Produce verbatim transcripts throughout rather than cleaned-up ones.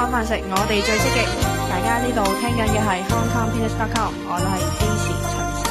揾飯食，我哋最積極。大家呢度聽緊嘅係 Hong Kong Peanuts dot com， 我係支持秦氏。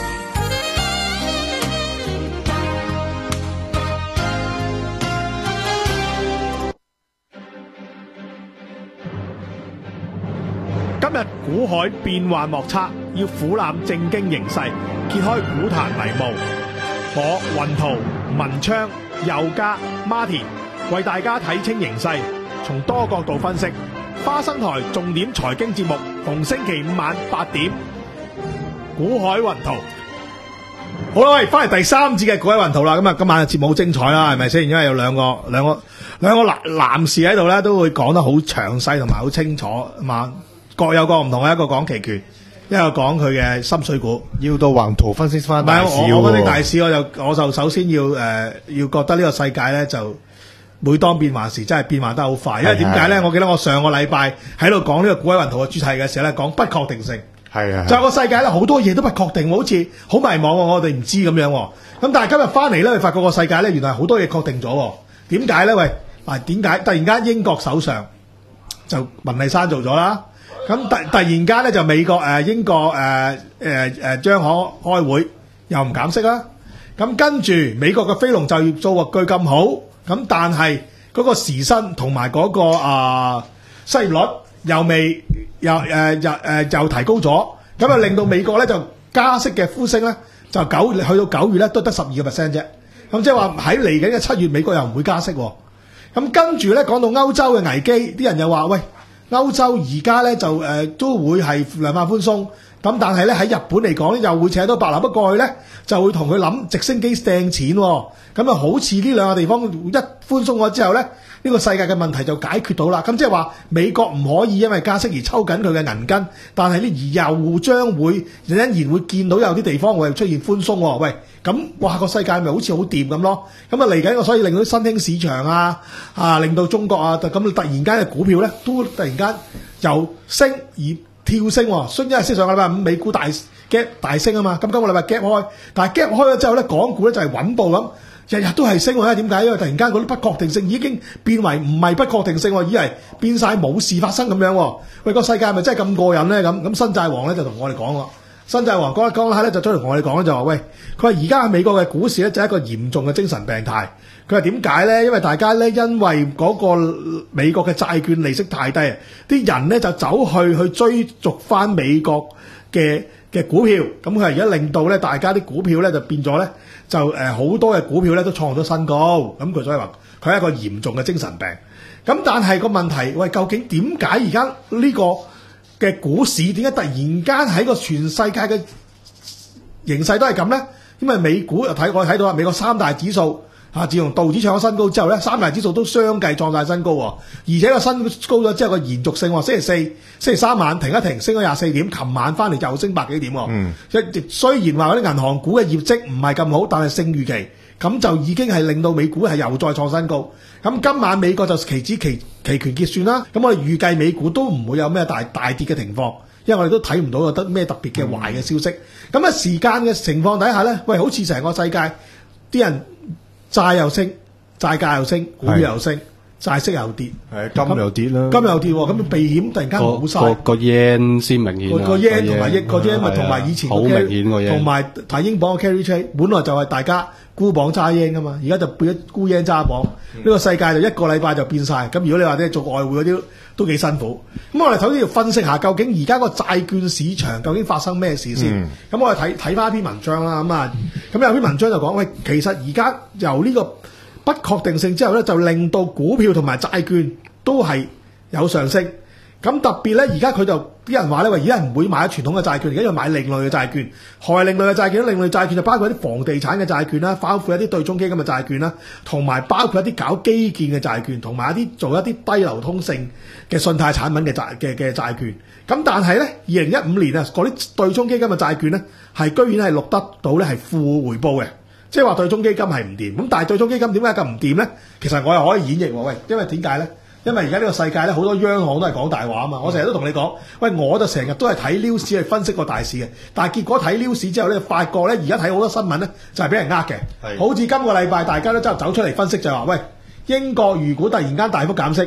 今日股海變幻莫測，要俯瞰政經形勢，揭開股壇迷霧。我雲圖、文昌、佑嘉、Martin 為大家睇清形勢，從多角度分析。花生台重點財經節目，逢星期五晚八點。股海雲圖，好啦，喂，翻嚟第三節嘅股海雲圖啦。咁啊，今晚嘅節目好精彩啦，係咪先？因為有兩個兩個兩個男男士喺度咧，都會講得好詳細同埋好清楚嘛。各有各唔同，一個講期權，一個講佢嘅心水股。 要到橫圖分析翻大市喎。 我我分析大市，我就我就首先要誒、呃、要覺得呢個世界咧就每當變幻時，真係變幻得好快。因為點解咧？我記得我上個禮拜喺度講呢個股海雲圖嘅主題嘅時候咧，講不確定性。 係啊， 就係個世界咧好多嘢都不確定，好似好迷茫，我哋唔知咁樣。咁但係今日翻嚟咧，你發覺個世界咧原來好多嘢確定咗。點解咧？喂，嗱，點解突然間英國首相就文麗珊做咗啦？咁突突然間咧就美國誒、呃、英國誒誒誒將可開會又唔減息啦。咁跟住美國嘅非農就業數據咁好，咁但係嗰個時薪同埋嗰個啊、呃、失業率又未又誒、呃、又誒、呃、又提高咗，咁啊令到美國咧就加息嘅呼聲咧就九去到九月咧都得十二個 percent 啫。咁即係話喺嚟緊嘅七月美國又唔會加息喎。咁跟住咧講到歐洲嘅危機，啲人又話喂。歐洲而家咧就誒、呃、都會係量化寬鬆，咁但係咧喺日本嚟講咧又會扯到白流，不過去咧就會同佢諗直升機掟錢喎、哦，咁啊好似呢兩個地方一寬鬆咗之後咧，呢、呢個世界嘅問題就解決到啦。咁即係話美國唔可以因為加息而抽緊佢嘅銀根，但係咧而又將會仍然會見到有啲地方會出現寬鬆喎、哦。喂，咁哇個世界咪好似好掂咁咯？咁啊嚟緊，所以令到新興市場啊啊，令到中國啊咁突然間嘅股票咧都突然間由升而跳升喎。雖然因為上個禮拜五美股大 gap 大升啊嘛，咁今個禮拜 gap 開，但係 gap 開咗之後咧，港股咧就係穩步咁，日日都係升喎。點解？因為突然間嗰啲不確定性已經變為唔係不確定性喎，以為變晒冇事發生咁樣喎。喂，個世界係咪真係咁過癮咧？咁咁新債王咧就同我哋講喎。新債王講一講下咧，就出嚟同我哋講咧，就話喂，佢話而家喺美國嘅股市咧就係一個嚴重嘅精神病態。佢話點解咧？因為大家咧因為嗰個美國嘅債券利息太低，啲人咧就走去去追逐翻美國嘅嘅股票。咁佢話而家令到咧大家啲股票咧就變咗咧就誒好、呃、多嘅股票咧都創咗新高。咁佢所以話佢係一個嚴重嘅精神病。咁但係個問題，喂，究竟點解而家呢個嘅股市點解突然間喺個全世界嘅形勢都係咁咧？因為美股又睇我睇到啊，美國三大指數啊，自從道指創咗新高之後咧，三大指數都相繼創晒新高喎。而且個新高咗之後個延續性，星期四、星期三晚停一停，升咗廿四點，琴晚翻嚟又升百幾點。嗯，雖然話嗰啲銀行股嘅業績唔係咁好，但係勝預期，咁就已經係令到美股係又再創新高。咁今晚美國就期指期期權結算啦，咁我哋預計美股都唔會有咩大大跌嘅情況，因為我哋都睇唔到有得咩特別嘅壞嘅消息。咁啊、嗯、時間嘅情況底下咧，喂，好似成個世界啲人債又升，債價又升，股票又升，債息又跌， 係金又跌啦， 金又跌喎，咁避險突然間冇晒。 個個 yen 先明顯， 個 yen 同埋個 yen 咪同埋以前好明顯個 yen， 同埋睇英鎊嘅 carry trade，本來就係大家沽磅揸 yen 噶嘛，而家就變咗沽 yen 揸磅。呢、嗯、個世界就一個禮拜就變晒。咁如果你話咧做外匯嗰啲都幾辛苦。咁我哋首先要分析下究竟而家個債券市場究竟發生咩事先。咁、嗯、我哋睇睇翻一篇文章啦。咁啊，咁有篇文章就講，喂，其實而家由呢個不確定性之後咧，就令到股票同埋債券都係有上升。咁特別咧，而家佢就啲人話咧，喂，而家唔會買傳統嘅債券，而家要買另類嘅債券。何謂另類嘅債券咧？另類債券就包括一啲房地產嘅債券啦，包括一啲對沖基金嘅債券啦，同埋包括一啲搞基建嘅債券，同埋一啲做一啲低流通性嘅信貸產品嘅債嘅嘅債券。咁但係咧，二零一五年啊，嗰啲對沖基金嘅債券咧，係居然係錄得到咧係負回報嘅，即係話對沖基金係唔掂。咁但係對沖基金點解咁唔掂咧？其實我又可以演繹喎，喂，因為點解咧？因為而家呢個世界咧，好多央行都係講大話啊嘛！我成日都同你講，喂，我就成日都係睇 news 去分析個大市嘅，但係結果睇 news 之後咧，發覺咧而家睇好多新聞咧就係俾人呃嘅。好似今個禮拜大家都走走出嚟分析就係話，喂，英國如果突然間大幅減息，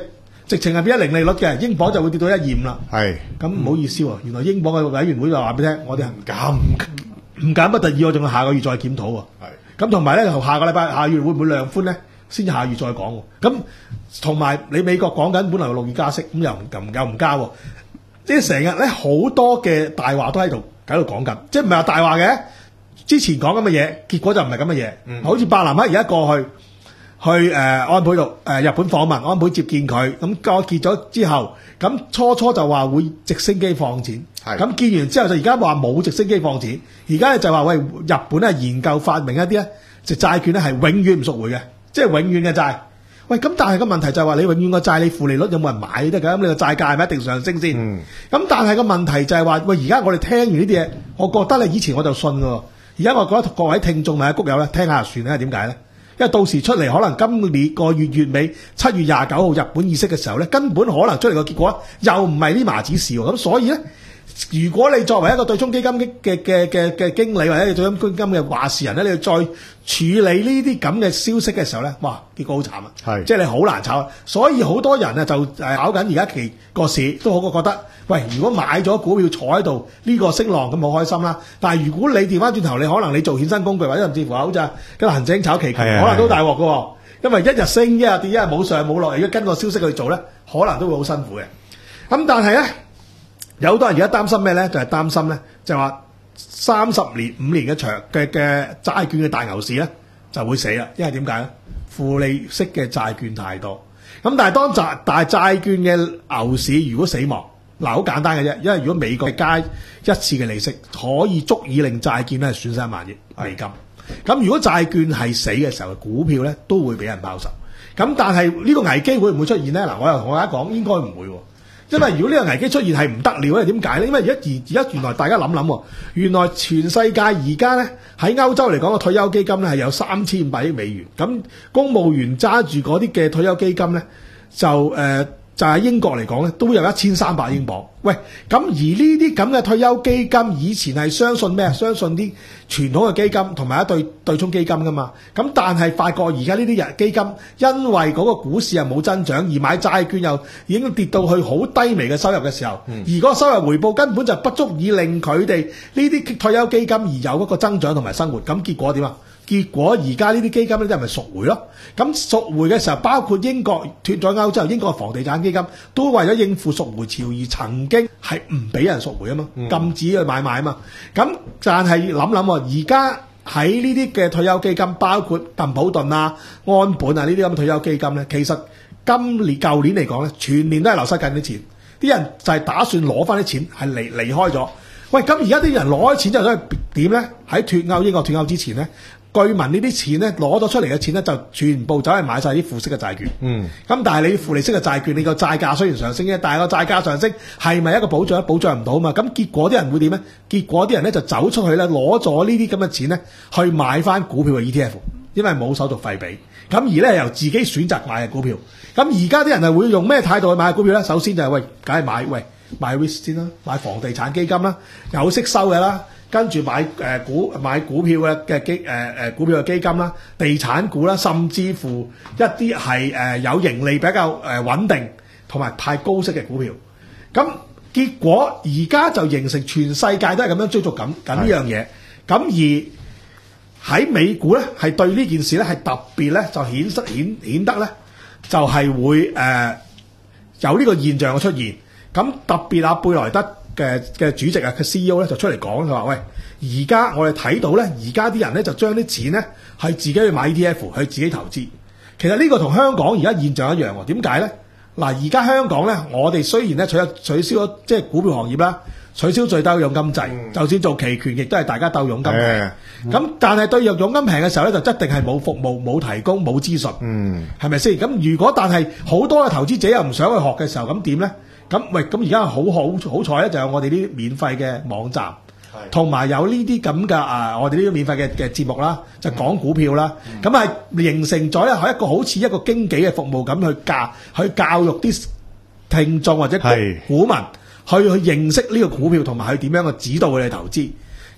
直情係變咗零利率嘅，英鎊就會跌到一二五啦。 係咁唔好意思喎，原來英鎊嘅委員會就話俾你聽，我哋係唔減唔唔減不特止，我仲要下個月再檢討喎。係咁同埋咧，下個禮拜下月會唔會量寬咧？先至下月再講喎。咁同埋你美國講緊本來六月加息，咁又唔又唔又唔加喎。即係成日咧好多嘅大話都喺度喺度講緊，即係唔係話大話嘅。之前講咁嘅嘢，結果就唔係咁嘅嘢。嗯、好似伯南克而家過去去誒、呃、安倍度誒、呃、日本訪問，安倍接見佢，咁過結咗之後，咁初初就話會直升機放錢，咁見完之後就而家話冇直升機放錢，而家就話喂日本咧研究發明一啲咧，就債券咧係永遠唔贖回嘅，即係永遠嘅債。喂，咁但係個問題就係話你永遠個債你負利率有冇人買得㗎？咁你個債價係咪一定上升先？咁、嗯、但係個問題就係話喂，而家我哋聽完呢啲嘢，我覺得咧以前我就信㗎，而家我覺得各位聽眾同埋谷友咧聽下就算啦。點解咧？因為到時出嚟可能今年個月月尾七月廿九號日本議息嘅時候咧，根本可能出嚟個結果又唔係呢麻子事喎。咁所以咧，如果你作為一個對沖基金嘅嘅嘅嘅經理或者對沖基金嘅話事人咧，你要再處理呢啲咁嘅消息嘅時候咧，哇，結果好慘啊！係，即係你好難炒。所以好多人啊就誒炒緊而家期個市，都好過覺得，喂，如果買咗股票坐喺度呢個升浪咁好開心啦。但係如果你調翻轉頭，你可能你做衍生工具或者甚至乎好似跟恒指炒期權，可能都大鑊㗎喎。因為一日升一日跌，一日冇上冇落，如果跟個消息去做咧，可能都會好辛苦嘅。咁但係咧，有好多人而家擔心咩咧？就係、是、擔心咧，就係話三十年、五年嘅長嘅嘅債券嘅大牛市咧，就會死啦。因為點解咧？負利息嘅債券太多。咁但係當債大債券嘅牛市如果死亡，嗱好簡單嘅啫。因為如果美國加一次嘅利息，可以足以令債券咧損失一萬億美金。咁如果債券係死嘅時候，股票咧都會俾人拋售。咁但係呢個危機會唔會出現咧？嗱，我又同大家講，應該唔會喎。因為如果呢個危機出現係唔得了咧，點解咧？因為而家而而家原來大家諗諗喎，原來全世界而家咧喺歐洲嚟講個退休基金咧係有三千五百億美元，咁公務員揸住嗰啲嘅退休基金咧就誒。呃就喺英國嚟講咧，都有一千三百英鎊。喂，咁而呢啲咁嘅退休基金，以前係相信咩？相信啲傳統嘅基金同埋一對對沖基金噶嘛。咁但係發覺而家呢啲人基金，因為嗰個股市又冇增長，而買債券又已經跌到去好低微嘅收入嘅時候，嗯、而嗰個收入回報根本就不足以令佢哋呢啲退休基金而有嗰個增長同埋生活。咁結果點啊？結果而家呢啲基金咧，即係咪贖回咯？咁贖回嘅時候，包括英國脱咗歐之後，英國嘅房地產基金都為咗應付贖回潮而曾經係唔俾人贖回啊嘛，禁止去買賣啊嘛。咁但係諗諗喎，而家喺呢啲嘅退休基金，包括鄧普頓啊、安本啊呢啲咁嘅退休基金咧，其實今年舊年嚟講咧，全年都係流失緊啲錢，啲人就係打算攞翻啲錢係離離開咗。喂，咁而家啲人攞咗錢之後，想點咧？喺脱歐英國脱歐之前咧？據聞呢啲錢咧攞咗出嚟嘅錢咧就全部走去買晒啲負息嘅債券。嗯。咁但係你負利息嘅債券，你個債價雖然上升啫，但係個債價上升係咪一個保障？保障唔到啊嘛。咁結果啲人會點咧？結果啲人咧就走出去咧攞咗呢啲咁嘅錢咧去買翻股票嘅 E T F， 因為冇手續費俾。咁而咧由自己選擇買嘅股票。咁而家啲人係會用咩態度去買股票咧？首先就係、是、喂，梗係買喂買 risk 先啦，買房地產基金啦，有息收嘅啦。跟住買誒、呃、股買股票嘅嘅基誒誒股票嘅基金啦，地產股啦，甚至乎一啲係誒有盈利比較誒穩定同埋派高息嘅股票。咁結果而家就形成全世界都係咁樣追逐緊緊呢樣嘢。咁而喺美股咧，係對呢件事咧係特別咧就顯示顯顯得咧就係、是、會誒、呃、有呢個現象嘅出現。咁特別阿貝萊德嘅嘅主席啊，嘅 C E O 咧就出嚟講，佢話：喂，而家我哋睇到咧，而家啲人咧就將啲錢咧係自己去買 E T F，去自己投資。其實呢個同香港而家現象一樣喎。點解咧？嗱，而家香港咧，我哋雖然咧取取消咗即係股票行業啦，取消最低佣金制，嗯、就算做期權，亦都係大家鬥佣金平。咁、嗯、但係對佣佣金平嘅時候咧，就一定係冇服務、冇提供、冇資訊，係咪先？咁如果但係好多嘅投資者又唔想去學嘅時候，咁點咧？咁喂，咁而家好好好彩咧，就有我哋呢啲免費嘅網站，同埋有呢啲咁嘅啊，我哋呢啲免費嘅嘅節目啦，就講股票啦。咁係、嗯、形成咗咧，係一個好似一個經紀嘅服務咁去教去教育啲聽眾或者股民去去認識呢個股票，同埋去點樣去指導佢哋投資。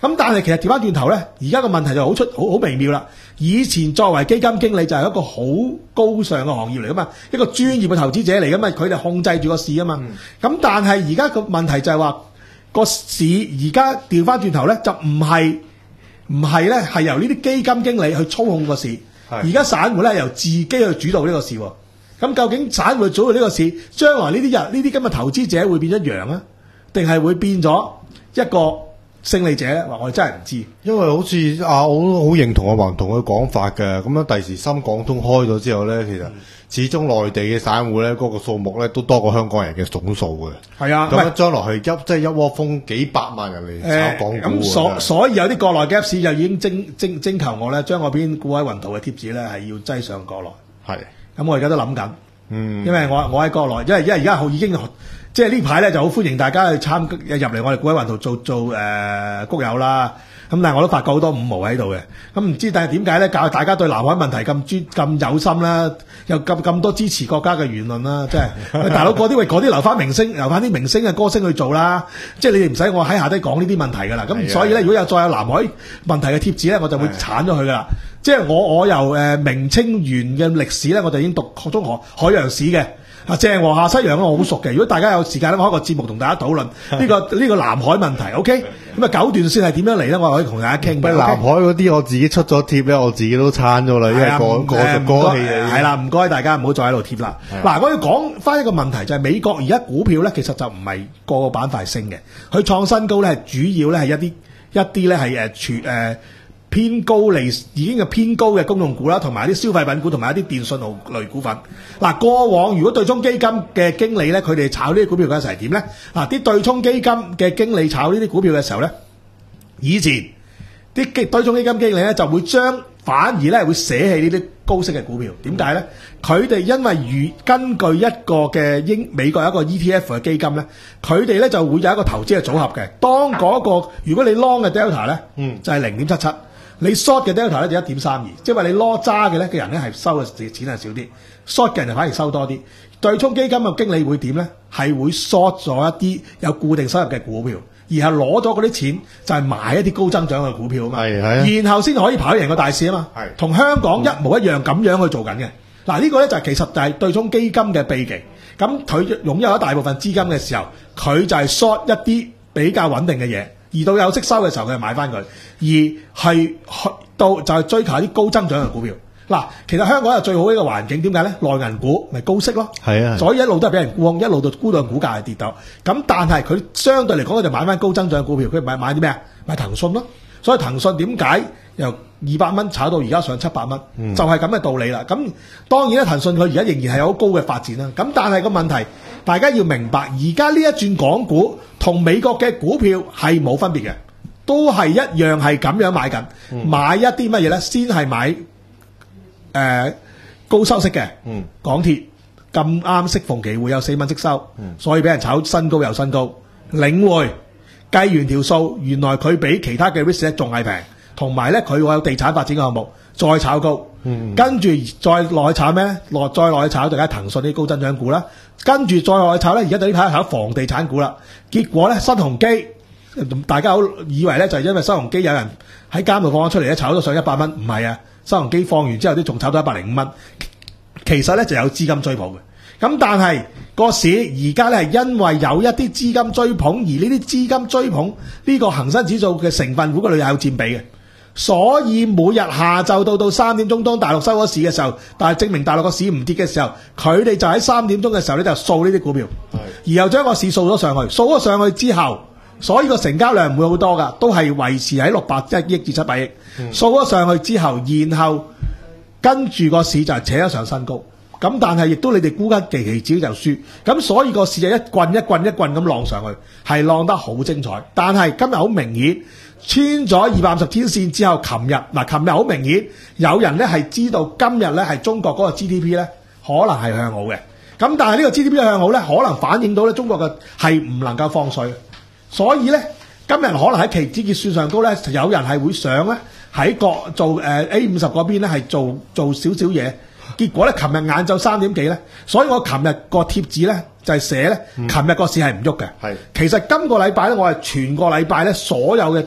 咁但係其實調翻轉頭咧，而家個問題就好出好好微妙啦。以前作為基金經理就係一個好高尚嘅行業嚟噶嘛，一個專業嘅投資者嚟噶嘛，佢哋控制住個市啊嘛。咁、嗯、但係而家個問題就係話個市而家調翻轉頭咧，就唔係唔係咧係由呢啲基金經理去操控個市，而家散戶咧係由自己去主導呢個市。咁究竟散戶主導呢個市，將來呢啲人呢啲咁嘅投資者會變咗羊啊，定係會變咗一個勝利者咧？話我哋真係唔知， 因為好似啊，我都好認同阿黃同嘅講法嘅。咁樣第時深港通開咗之後咧，其實始終內地嘅散戶咧，嗰個數目咧都多過香港人嘅總數嘅。係啊，咁樣將來係一即係一窩蜂幾百萬人嚟炒港股。 咁、呃、所所以有啲國內嘅 Apps 就已經徵徵徵求我咧，將嗰篇股海雲圖嘅貼紙咧係要擠上國內。係，咁我而家都諗緊。嗯，因為我我喺國內，因為因為而家好已經。即係呢排咧就好歡迎大家去參入嚟我哋股海雲圖做做誒、呃、谷友啦，咁但係我都發覺好多五毛喺度嘅，咁唔知但係點解咧教大家對南海問題咁專咁有心啦，又咁咁多支持國家嘅言論啦，即係大佬嗰啲喂嗰啲留翻明星，留翻啲明星嘅歌星去做啦，即係你哋唔使我喺下低講呢啲問題㗎啦，咁所以咧如果有再有南海問題嘅貼紙咧，我就會鏟咗佢㗎啦，即係我我由誒明清元嘅歷史咧，我就已經讀中學海洋史嘅。啊，鄭和下西洋我好熟嘅。如果大家有時間咧，我開個節目同大家討論呢、這個呢、這個南海問題。OK，咁啊九段線係點樣嚟咧？我可以同大家傾。 南海嗰啲我自己出咗貼咧，我自己都撐咗啦，因為過過咗過氣嘅。 係啦，唔該大家唔好再喺度貼啦。嗱，我要講翻一個問題，就係、是、美國而家股票咧，其實就唔係個個板塊升嘅，佢創新高咧，主要咧係一啲一啲咧係誒全誒。偏高利已經係偏高嘅公用股啦，同埋啲消費品股，同埋一啲電信號類股份。嗱，過往如果對沖基金嘅經理咧，佢哋炒呢啲股票嘅時候係點咧？嗱，啲對沖基金嘅經理炒呢啲股票嘅時候咧，以前啲對沖基金經理咧就會將反而咧會捨棄呢啲高息嘅股票。點解咧？佢哋因為如根據一個嘅英美國有一個 E T F 嘅基金咧，佢哋咧就會有一個投資嘅組合嘅。當嗰、那個如果你 long 嘅 delta 咧，嗯，就係零點七七。你 short 嘅 delta 咧就一點三二，即係話你攞揸嘅咧嘅人咧係收嘅錢係少啲 ，short 嘅人就反而收多啲。對沖基金嘅經理會點咧？係會 short 咗一啲有固定收入嘅股票，然後攞咗嗰啲錢就係買一啲高增長嘅股票啊嘛。係係。然後先可以跑贏個大市啊嘛。係。同香港一模一樣咁樣去做緊嘅。嗱、嗯、呢個咧就係其實就係對沖基金嘅秘技。咁佢擁有一大部分資金嘅時候，佢就係 short 一啲比較穩定嘅嘢。而到有息收嘅時候，佢就買翻佢，而係去到就係追求一啲高增長嘅股票。嗱，其實香港係最好呢個環境，點解咧？內銀股咪高息咯，係啊，所以一路都係俾人沽空，一路到沽到股價係跌到。咁但係佢相對嚟講，佢就買翻高增長嘅股票，佢買買啲咩啊？買騰訊咯。所以騰訊點解由二百蚊炒到而家上七百蚊，嗯，就係咁嘅道理啦。咁當然咧，騰訊佢而家仍然係有好高嘅發展啦。咁但係個問題，大家要明白，而家呢一轉港股同美國嘅股票係冇分別嘅，都係一樣係咁樣買緊，嗯，買一啲乜嘢咧？先係買誒、呃、高收息嘅，嗯，港鐵咁啱適逢其會有四蚊息收，嗯，所以俾人炒新高又新高，領匯。計完條數，原來佢比其他嘅 risk 仲係平，同埋咧佢有地產發展嘅項目，再炒高，嗯、跟住再落去炒咩咧？落再落去炒就梗係騰訊啲高增長股啦。跟住再落去炒咧，而家就呢排炒房地產股啦。結果咧，新鴻基大家好以為咧就係因為新鴻基有人喺監度放咗出嚟咧，炒咗上一百蚊，唔係啊！新鴻基放完之後，啲仲炒到一百零五蚊。其實咧就有資金追捧嘅。咁但係個市而家咧係因為有一啲資金追捧，而呢啲資金追捧呢個恒生指數嘅成分股嗰度有佔比嘅，所以每日下晝到到三點鐘當大陸收咗市嘅時候，但係證明大陸個市唔跌嘅時候，佢哋就喺三點鐘嘅時候咧就掃呢啲股票，而又將個市掃咗上去，掃咗上去之後，所以個成交量唔會好多噶，都係維持喺六百一億至七百億，掃咗上去之後，然後跟住個市就係扯咗上新高。咁但係亦都你哋估緊期期指就輸，咁所以個市就一棍一棍一棍咁浪上去，係浪得好精彩。但係今日好明顯穿咗二百五十天線之後，琴日嗱，琴日好明顯有人咧係知道今日咧係中國嗰個 G D P 咧可能係向好嘅。咁但係呢個 G D P 向好咧，可能反映到咧中國嘅係唔能夠放水，所以咧今日可能喺期指結算上高咧，有人係會想咧喺個做誒 A 五十嗰邊咧係做做少少嘢。結果咧，琴日晏晝三點幾咧，所以我琴日個貼紙咧就係寫咧，琴日個市係唔喐嘅。係，其實今個禮拜咧，我係全個禮拜咧所有嘅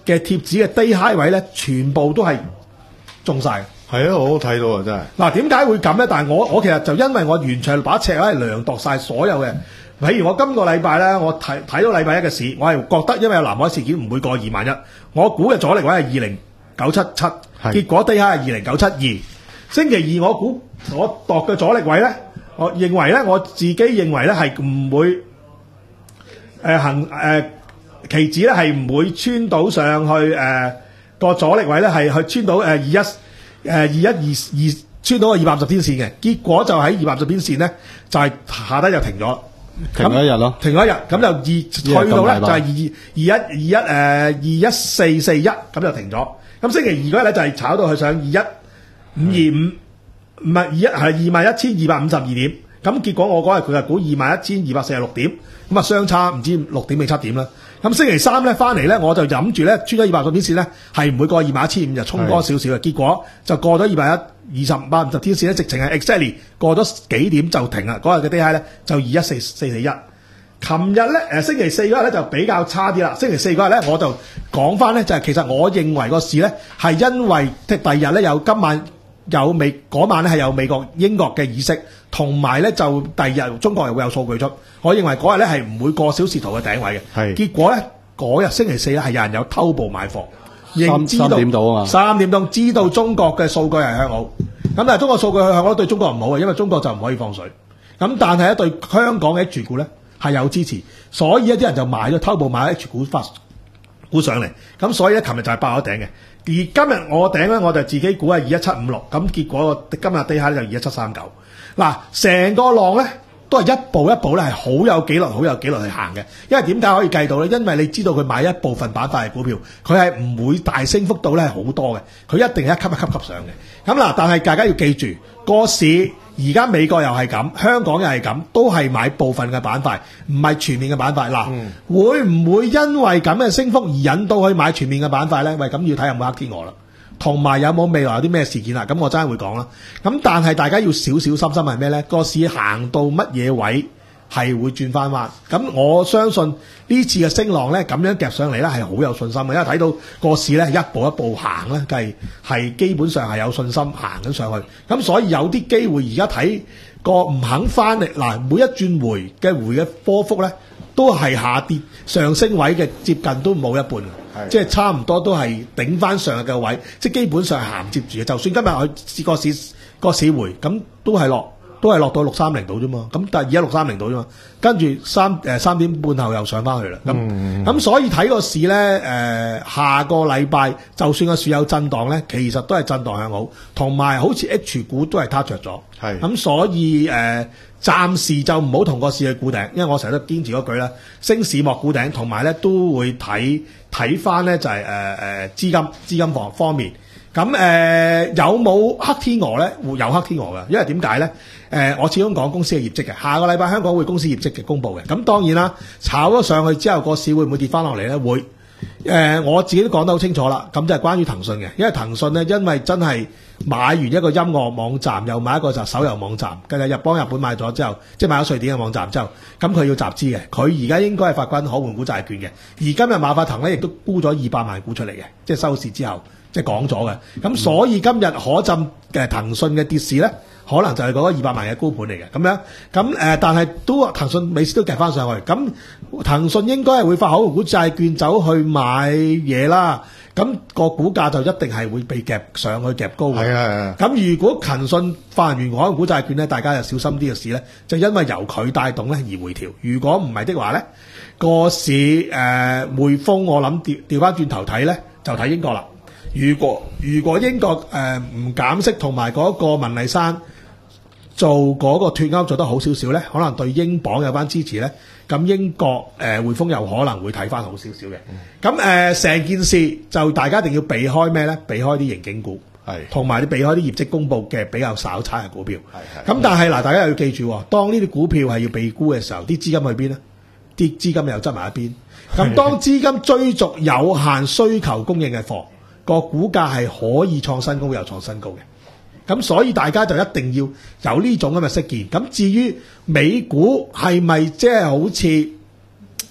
嘅貼紙嘅低 high 位咧，全部都係中晒。 係啊，我都睇到啊，真係。 嗱，點解會咁咧？但係我我其實就因為我完全把尺咧量度晒所有嘅。譬如我今個禮拜咧，我睇睇到禮拜一嘅市，我係覺得因為有南海事件唔會過二萬一，我估嘅阻力位係二零九七七，結果低下係二零九七二。星期二我估我度嘅阻力位咧，我認為咧我自己認為咧係唔會誒、呃、行誒、呃、期指咧係唔會穿到上去誒個、呃、阻力位咧係去穿到誒二一誒二一二二穿到個二百五十天線嘅，結果就喺二百五十天線咧就係、是、下低就停咗。 停咗一日咯， 停咗一日，咁就二去到咧就係二二一二一誒二一四四一，咁就停咗。咁星期二嗰日咧就係炒到去上二一五二五，唔係二一係二萬一千二百五十二點。咁結果我嗰日佢係估二萬一千二百四十六點，咁啊相差唔知六點定七點啦。咁星期三咧翻嚟咧，我就諗住咧穿咗二百個點線咧係唔會過二萬一千五，就衝多少少嘅。結果就過咗二百一二十八五十天線咧，直情係 exactly 過咗幾點就停啦。嗰日嘅低 high 咧就二一四四四一。琴日咧誒星期四嗰日咧就比較差啲啦。星期四嗰日咧我就講翻咧就係、是、其實我認為個市咧係因為即係第二日咧有今晚有美嗰晚咧係有美國英國嘅議息，同埋咧就第二日中國又會有數據出。我認為嗰日咧係唔會過小時圖嘅頂位嘅。係結果咧嗰日星期四咧係有人有偷步買貨，認知道三點到啊嘛，三點鐘知道中國嘅數據係向好。咁但係中國數據向好對中國唔好嘅，因為中國就唔可以放水。咁但係咧對香港嘅 H 股咧係有支持，所以一啲人就買咗偷步買 H 股發股上嚟。咁所以咧，琴日就係爆咗頂嘅。而今日我頂咧，我就自己估係二一七五六。咁結果今日低下咧就二一七三九。嗱，成個浪咧都係一步一步咧係好有紀律、好有紀律去行嘅。因為點解可以計到咧？因為你知道佢買一部分板塊嘅股票，佢係唔會大升幅度咧係好多嘅，佢一定係一級一級級上嘅。咁嗱，但係大家要記住個市。而家美國又係咁，香港又係咁，都係買部分嘅板塊，唔係全面嘅板塊。嗱、嗯，會唔會因為咁嘅升幅而引到去買全面嘅板塊咧？喂，咁要睇有冇黑天鵝啦，同埋有冇未來有啲咩事件啦？咁我真係會講啦。咁但係大家要小小心心係咩咧？個市行到乜嘢位係會轉翻彎？咁我相信呢次嘅升浪咧，咁樣夾上嚟咧係好有信心嘅，因為睇到個市咧一步一步行咧，係係基本上係有信心行緊上去。咁所以有啲機會而家睇個唔肯翻嚟，嗱，每一轉回嘅回嘅波幅咧都係下跌，上升位嘅接近都冇一半，即係差唔多都係頂翻上日嘅位，即係基本上係銜接住嘅。就算今日佢試個市個市回，咁都係落。都係落到六三零度啫嘛，咁但係而家六三零度啫嘛，跟住三誒三點半後又上翻去啦。咁咁、嗯、所以睇個市咧，誒、呃、下個禮拜就算個市有震盪咧，其實都係震盪向好，同埋好似 H 股都係撻着咗。係咁，所以誒、呃、暫時就唔好同個市去估頂，因為我成日都堅持嗰句啦，升市莫估頂，同埋咧都會睇睇翻咧就係誒誒資金資金方方面。咁誒、呃、有冇黑天鵝咧？會有黑天鵝㗎，因為點解咧？誒、呃，我始終講公司嘅業績嘅，下個禮拜香港會公司業績嘅公佈嘅。咁當然啦，炒咗上去之後，個市會唔會跌翻落嚟咧？會。誒、呃，我自己都講得好清楚啦。咁就係關於騰訊嘅，因為騰訊咧，因為真係買完一個音樂網站，又買一個就手遊網站，跟住日幫日本買咗之後，即係買咗瑞典嘅網站之後，咁佢要集資嘅。佢而家應該係發緊可換股債券嘅。而今日馬化騰咧亦都沽咗二百萬股出嚟嘅，即係收市之後。即係講咗嘅，咁所以今日可浸嘅騰訊嘅跌市咧，可能就係嗰個二百萬嘅高盤嚟嘅，咁樣，咁誒、呃，但係都騰訊尾市都夾翻上去，咁騰訊應該係會發可換股債券走去買嘢啦，咁、個股價就一定係會被夾上去夾高嘅。係啊係啊。咁如果騰訊發完可換股債券咧，大家就小心啲嘅事咧，就因為由佢帶動咧而回調。如果唔係的話咧，個市誒匯豐我諗調調翻轉頭睇咧，就睇英國啦。如果如果英國誒唔、呃、減息，同埋嗰個文麗珊做嗰個脫歐做得好少少咧，可能對英鎊有翻支持咧，咁英國誒匯豐又可能會睇翻好少少嘅。咁誒成件事就大家一定要避開咩咧？避開啲盈警股，係同埋你避開啲業績公佈嘅比較稍差嘅股票。係係。咁但係嗱，大家又要記住，當呢啲股票係要被沽嘅時候，啲資金去邊咧？啲資金又執埋一邊。咁當資金追逐有限需求供應嘅貨，個股價係可以創新高又創新高嘅，咁所以大家就一定要有呢種咁嘅識見。咁至於美股係咪即係好似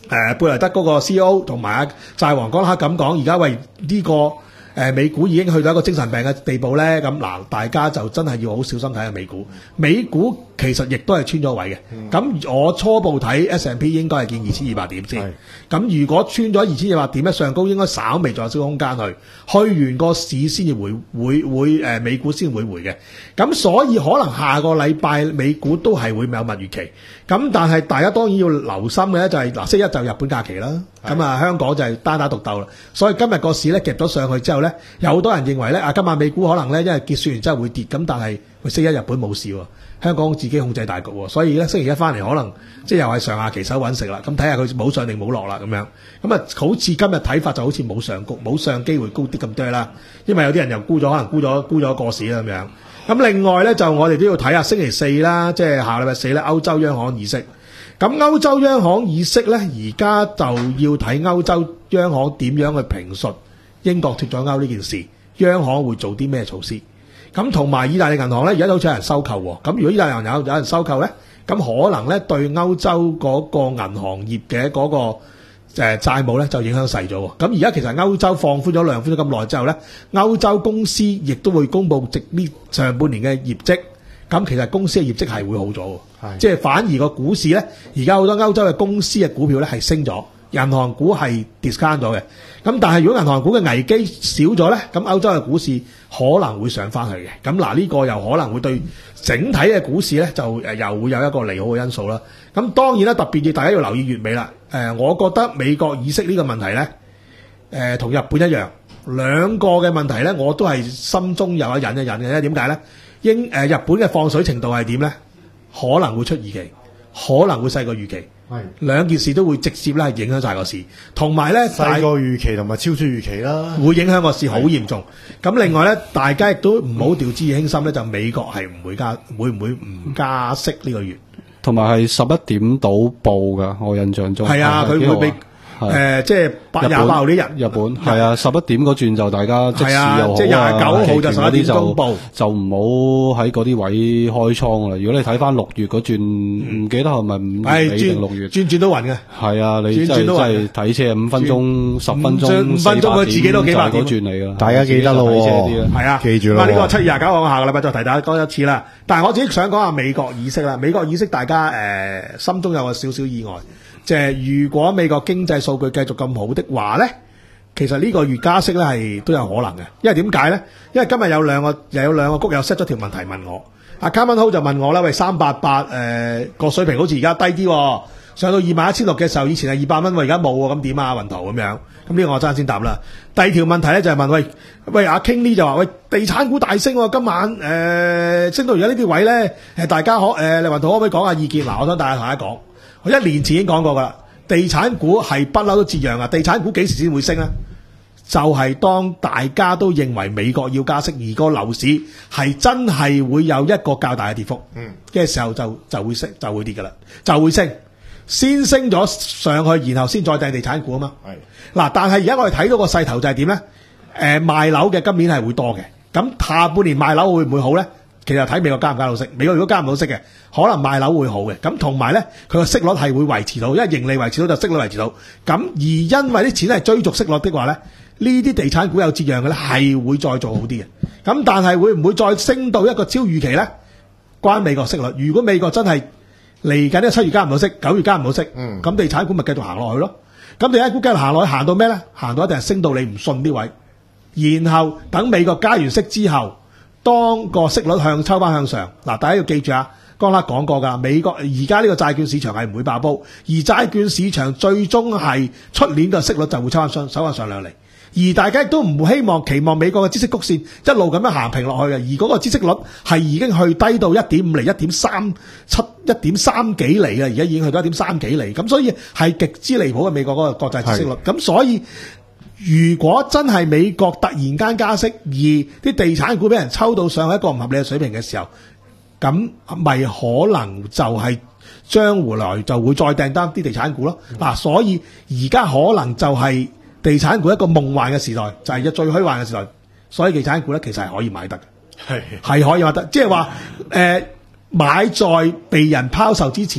誒貝萊德嗰個 C E O 同埋阿債王講下咁講，而家為呢個。誒美股已經去到一個精神病嘅地步咧，咁嗱大家就真係要好小心睇下美股。美股其實亦都係穿咗位嘅。咁、嗯、我初步睇 S and P 應該係見二千二百點先。咁如果穿咗二千二百點咧，上高應該稍微仲有少少空間去，去完個市先至會會會誒美股先會回嘅。咁所以可能下個禮拜美股都係會有蜜月期。咁但係大家當然要留心嘅咧就係、是、嗱，星期一就日本假期啦。咁啊香港就係單打獨鬥啦。所以今日個市咧夾咗上去之後咧。有好多人認為咧，啊今晚美股可能咧，因為結算完之後會跌，咁但係佢星期一日本冇事喎，香港自己控制大局喎，所以咧星期一翻嚟可能即係又係上下期手揾食啦，咁睇下佢冇上定冇落啦咁樣，咁啊好似今日睇法就好似冇上高冇上機會高啲咁多啦，因為有啲人又沽咗，可能沽咗沽咗個市啦咁樣。咁另外咧就我哋都要睇下星期四啦，即係下禮拜四咧歐洲央行議息。咁歐洲央行議息咧，而家就要睇歐洲央行點樣去評述英國脫咗歐呢件事，央行會做啲咩措施？咁同埋意大利銀行咧，而家好似有人收購喎。咁如果意大利銀行有有人收購咧，咁可能咧對歐洲嗰個銀行業嘅嗰個誒債務咧就影響細咗喎。咁而家其實歐洲放寬咗量寬咗咁耐之後咧，歐洲公司亦都會公布直呢上半年嘅業績。咁其實公司嘅業績係會好咗喎，即係反而個股市咧，而家好多歐洲嘅公司嘅股票咧係升咗。銀行股係 discount 咗嘅，咁但係如果銀行股嘅危機少咗咧，咁歐洲嘅股市可能會上翻去嘅。咁嗱呢個又可能會對整體嘅股市咧就誒又會有一個利好嘅因素啦。咁當然啦，特別要大家要留意月尾啦。誒，我覺得美國議息呢個問題咧，誒同日本一樣，兩個嘅問題咧，我都係心中有一忍一忍嘅。點解咧？英誒日本嘅放水程度係點咧？可能會出預期，可能會細過預期。係兩件事都會直接咧係影響晒個市，同埋咧細個預期同埋超出預期啦，會影響個市好嚴重。咁另外咧，大家亦都唔好掉以輕心咧，就美國係唔會加，會唔會唔加息呢個月？同埋係十一點到報㗎，我印象中係啊，佢會俾。誒、呃，即係八廿八號呢日，日本係啊，十一點嗰轉就大家即時又好啊，即係廿九號就十一點公佈，就唔好喺嗰啲位開倉啦。如果你睇翻六月嗰轉，唔、嗯、記得係咪五月尾定六月？轉轉都暈嘅。係啊，你轉轉都真係睇車五分鐘、十分鐘、五分鐘佢自己都幾百點。轉嚟㗎，大家記得咯喎。係啊，記住啦。呢、這個七月廿九號，我下個禮拜再提大家講一次啦。但係我自己想講下美國議息啦。美國議息大家誒、呃、心中有個少少意外。即係如果美國經濟數據繼續咁好的話咧，其實呢個月加息咧係都有可能嘅。因為點解咧？因為今日有兩個又有兩個谷友 set 咗條問題問我，阿 Carmen Ho 就問我啦，喂三八八誒個水平好似而家低啲、哦，上到二萬一千六嘅時候，以前係二百蚊，喂而家冇喎，咁點啊？雲圖咁樣，咁呢個我爭先答啦。第二條問題咧就係問喂喂阿 King Lee 就話喂地產股大升喎、哦，今晚誒、呃、升到而家呢啲位咧，誒大家可誒你雲圖可唔可以講下意見？嗱，我想大家同大家講。我一年前已經講過噶啦，地產股係不嬲都折讓啊！地產股幾時先會升咧？就係、是、當大家都認為美國要加息，而個樓市係真係會有一個較大嘅跌幅，嗯嘅時候就就會升，就會跌噶啦，就會升，先升咗上去，然後先再掟地產股啊嘛。係嗱，但係而家我哋睇到個勢頭就係點咧？誒、呃、賣樓嘅今年係會多嘅，咁下半年賣樓會唔會好咧？其實睇美國加唔加到息，美國如果加唔到息嘅，可能賣樓會好嘅。咁同埋咧，佢個息率係會維持到，因為盈利維持到就息率維持到。咁而因為啲錢係追逐息率的話咧，呢啲地產股有折讓嘅咧，係會再做好啲嘅。咁但係會唔會再升到一個超預期咧？關美國息率。如果美國真係嚟緊呢七月加唔到息，九月加唔到息，咁、嗯、地產股咪繼續行落去咯。咁地產股繼續行落去，行到咩咧？行到一定係升到你唔信啲位，然後等美國加完息之後。當個息率向抽翻向上，嗱，大家要記住啊，剛才講過㗎，美國而家呢個債券市場係唔會爆煲，而債券市場最終係出年嘅息率就會抽翻上，收翻上兩厘，而大家亦都唔希望期望美國嘅孳息曲線一路咁樣行平落去嘅，而嗰個孳息率係已經去低到一點五厘、一點三七、一點三幾厘嘅，而家已經去到一點三幾厘，咁所以係極之離譜嘅美國嗰個國債孳息率，咁所以。如果真係美國突然間加息，而啲地產股俾人抽到上一個唔合理嘅水平嘅時候，咁咪可能就係將回來就會再訂單啲地產股咯。嗱、嗯，所以而家可能就係地產股一個夢幻嘅時代，就係、是、一最虛幻嘅時代。所以地產股咧其實係可以買得嘅，係係可以買得，即係話誒買在被人拋售之前，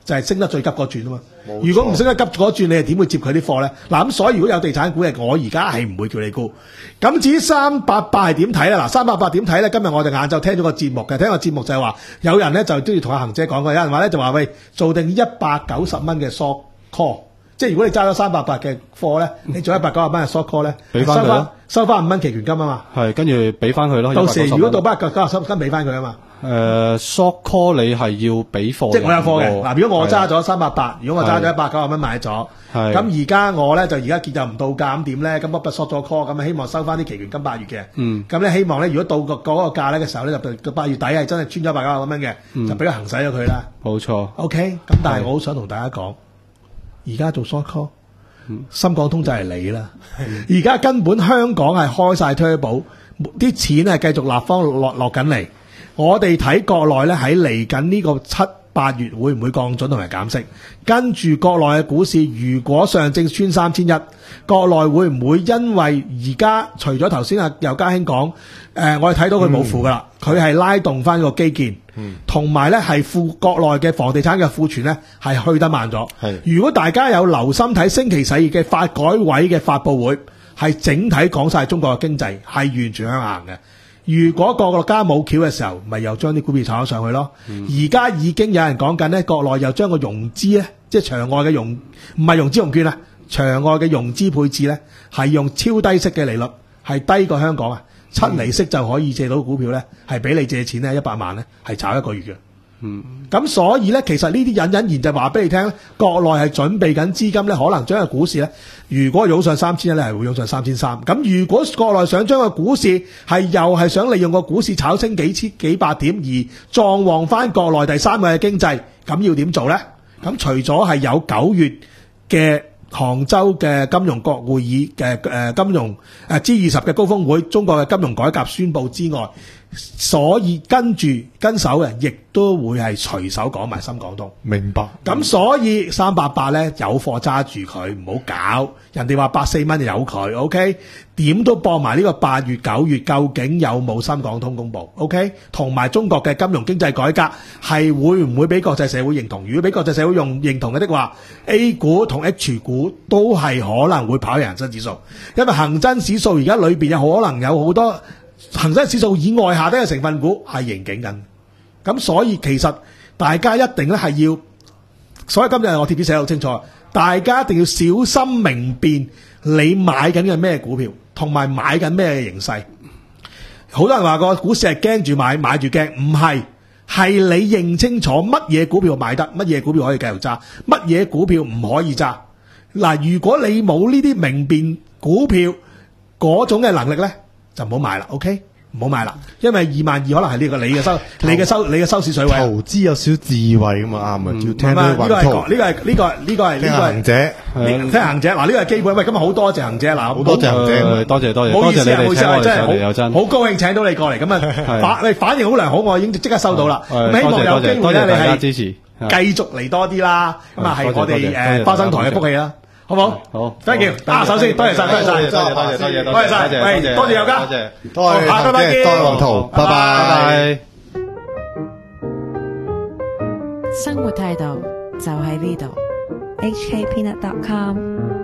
就係、是、升得最急嗰轉啊嘛。如果唔升得急嗰轉，你係點會接佢啲貨咧？嗱咁所以如果有地產股嘅，我而家係唔會叫你沽。咁至於三八八係點睇咧？嗱，三八八點睇咧？今日我哋晏晝聽咗個節目嘅，聽個節目就係話有人咧就都要同阿恒姐講過，有人話咧就話喂，做定一百九十蚊嘅 short call。即係如果你揸咗三百八嘅貨咧，你做一百九十蚊嘅 short call 咧， 俾翻佢咯， 收翻五蚊期權金啊嘛。 係，跟住俾翻佢咯。 到時如果到一百九十蚊俾翻佢啊嘛。 誒、呃、short call 你係要俾貨， 即係我有貨嘅。嗱，如果我揸咗三百八，如果我揸咗一百九十蚊買咗，咁而家我咧就而家結就唔到價咁點咧？咁我不 short 咗 call，咁希望收翻啲期權金八月嘅。嗯。咁咧希望咧，如果到個嗰個價咧嘅時候咧，就到八月底係真係穿咗一百九十蚊嘅，嗯、就俾佢行使咗佢啦。冇錯。OK，咁但係我好想同大家講，而家做 short call。深港通就係你啦，而家根本香港係開晒 turbo， 啲錢係繼續立方落落緊嚟。我哋睇國內咧喺嚟緊呢個七八月會唔會降準同埋減息？跟住國內嘅股市，如果上證穿三千一，國內會唔會因為而家除咗頭先阿尤家興講，誒、呃、我哋睇到佢冇負噶啦，佢、嗯、係拉動翻個基建。同埋咧，係庫國內嘅房地產嘅庫存咧，係去得慢咗。如果大家有留心睇星期四嘅發改委嘅發佈會，係整體講晒中國嘅經濟係完全向行嘅。如果各個國家冇橋嘅時候，咪又將啲股票炒咗上去咯。而家已經有人講緊咧，國內又將個融資咧，即係場外嘅融，唔係融資融券啊，場外嘅融資配置咧，係用超低息嘅利率，係低過香港啊。七厘息就可以借到股票咧，係俾你借錢咧一百萬咧，係炒一個月嘅。嗯，咁所以咧，其實呢啲隱隱然就話俾你聽，國內係準備緊資金咧，可能將個股市咧，如果湧上三千一咧，係會湧上三千三。咁如果國內想將個股市係又係想利用個股市炒升幾千幾百點而壯旺翻國內第三個嘅經濟，咁要點做咧？咁除咗係有九月嘅杭州嘅金融國會議嘅誒金融誒 G 二十嘅高峰會，中國嘅金融改革宣佈之外，所以跟住跟手嘅，亦都會係隨手講埋深港通。明白。咁所以三八八咧有貨揸住佢，唔好搞。人哋話百四蚊就有佢 ，OK？點都搏埋呢個八月九月，究竟有冇深港通公佈 ？OK？同埋中國嘅金融經濟改革係會唔會俾國際社會認同？如果俾國際社會用認同嘅的話 ，A 股同 H 股都係可能會跑贏恒生指數，因為恒生指數而家裏邊有可能有好多恒生指數以外下低嘅成分股係盈警緊。咁所以其實大家一定咧係要，所以今日我貼紙寫得好清楚，大家一定要小心明辨你買緊嘅咩股票，同埋買緊咩形勢。好多人話個股市係驚住買，買住驚，唔係，係你認清楚乜嘢股票買得，乜嘢股票可以繼續揸，乜嘢股票唔可以揸。嗱，如果你冇呢啲明辨股票嗰種嘅能力咧，就唔好買啦 ，OK？唔好買啦，因為二萬二可能係呢個你嘅收，你嘅收，你嘅收市水位。投資有少智慧咁啊，啱啊，要聽啲運圖。呢個係呢個係呢個呢個係呢個係行者，聽行者。嗱呢個係基本。喂，今日好多謝行者，嗱好多謝行者，多謝多謝，多謝你哋請我哋上嚟又真，好高興請到你過嚟，咁啊反你反應好良好，我已經即刻收到啦。咁希望有機會咧，你係支持，繼續嚟多啲啦。咁啊係我哋誒花生台嘅福氣啦。好唔好？好 ，thank you。啊，首先多謝晒，多謝晒，多謝多謝多謝多謝晒，喂，多謝尤家，多謝，下個禮拜見，多謝黃圖，拜拜。 生活態度就喺呢度。H K Peanut dot com